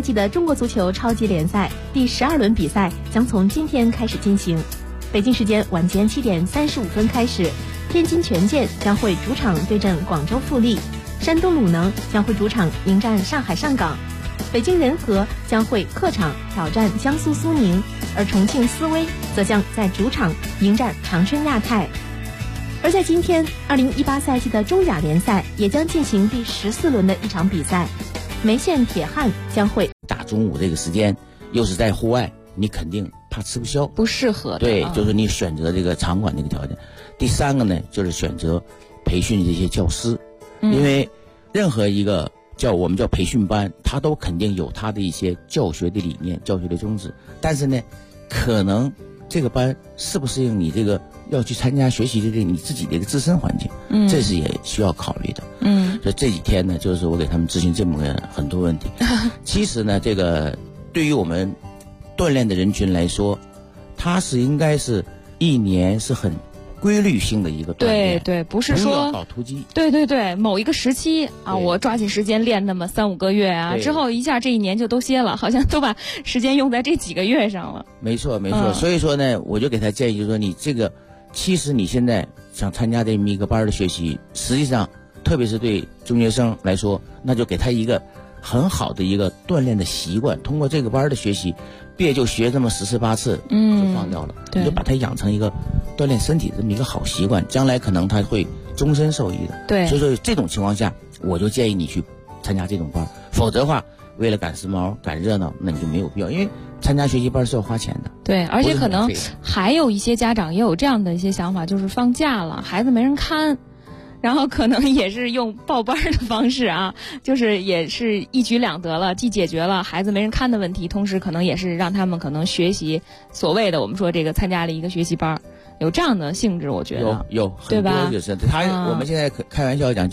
赛季的中国足球超级联赛第12轮比赛将从今天开始进行。北京时间晚间7点35分开始，天津权健将会主场对阵广州富力，山东鲁能将会主场迎战上海上港，北京人和将会客场挑战江苏苏宁，而重庆斯威则将在主场迎战长春亚泰。而在今天2018赛季的中甲联赛也将进行第14轮的一场比赛，梅县铁汉将会打中午这个时间，又是在户外，你肯定怕吃不消， 不适合的。 对，就是你选择这个场馆这个条件。第三个呢，就是选择培训这些教师，因为任何一个我们叫培训班，它都肯定有它的一些教学的理念、教学的宗旨，但是呢，可能这个班适不适应你这个要去参加学习的这你自己的一个自身环境，这是也需要考虑的。所以这几天呢，就是我给他们咨询这么个很多问题。其实呢，这个对于我们锻炼的人群来说，它是应该是一年是很规律性的一个锻炼， 对，不是说搞突击， 对，某一个时期啊，我抓紧时间练那么3-5个月啊，之后一下这一年就都歇了，好像都把时间用在这几个月上了。 没错。所以说呢，我就给他建议，就是说你这个，其实你现在想参加这么一个班的学习，实际上特别是对中学生来说，那就给他一个很好的一个锻炼的习惯，通过这个班的学习，别就学这么10次8次就放掉了，你就把它养成一个锻炼身体的这么一个好习惯，将来可能他会终身受益的。 对， 所以说这种情况下，我就建议你去参加这种班，否则的话，为了赶时髦、赶热闹，那你就没有必要，因为参加学习班是要花钱的。 对，而且可能还有一些家长也有这样的一些想法，就是放假了，孩子没人看。然后可能也是用报班的方式啊，就是也是一举两得了，既解决了孩子没人看的问题，同时可能也是让他们可能学习所谓的我们说这个参加了一个学习班，有这样的性质，我觉得有很多就是他，我们现在开玩笑讲。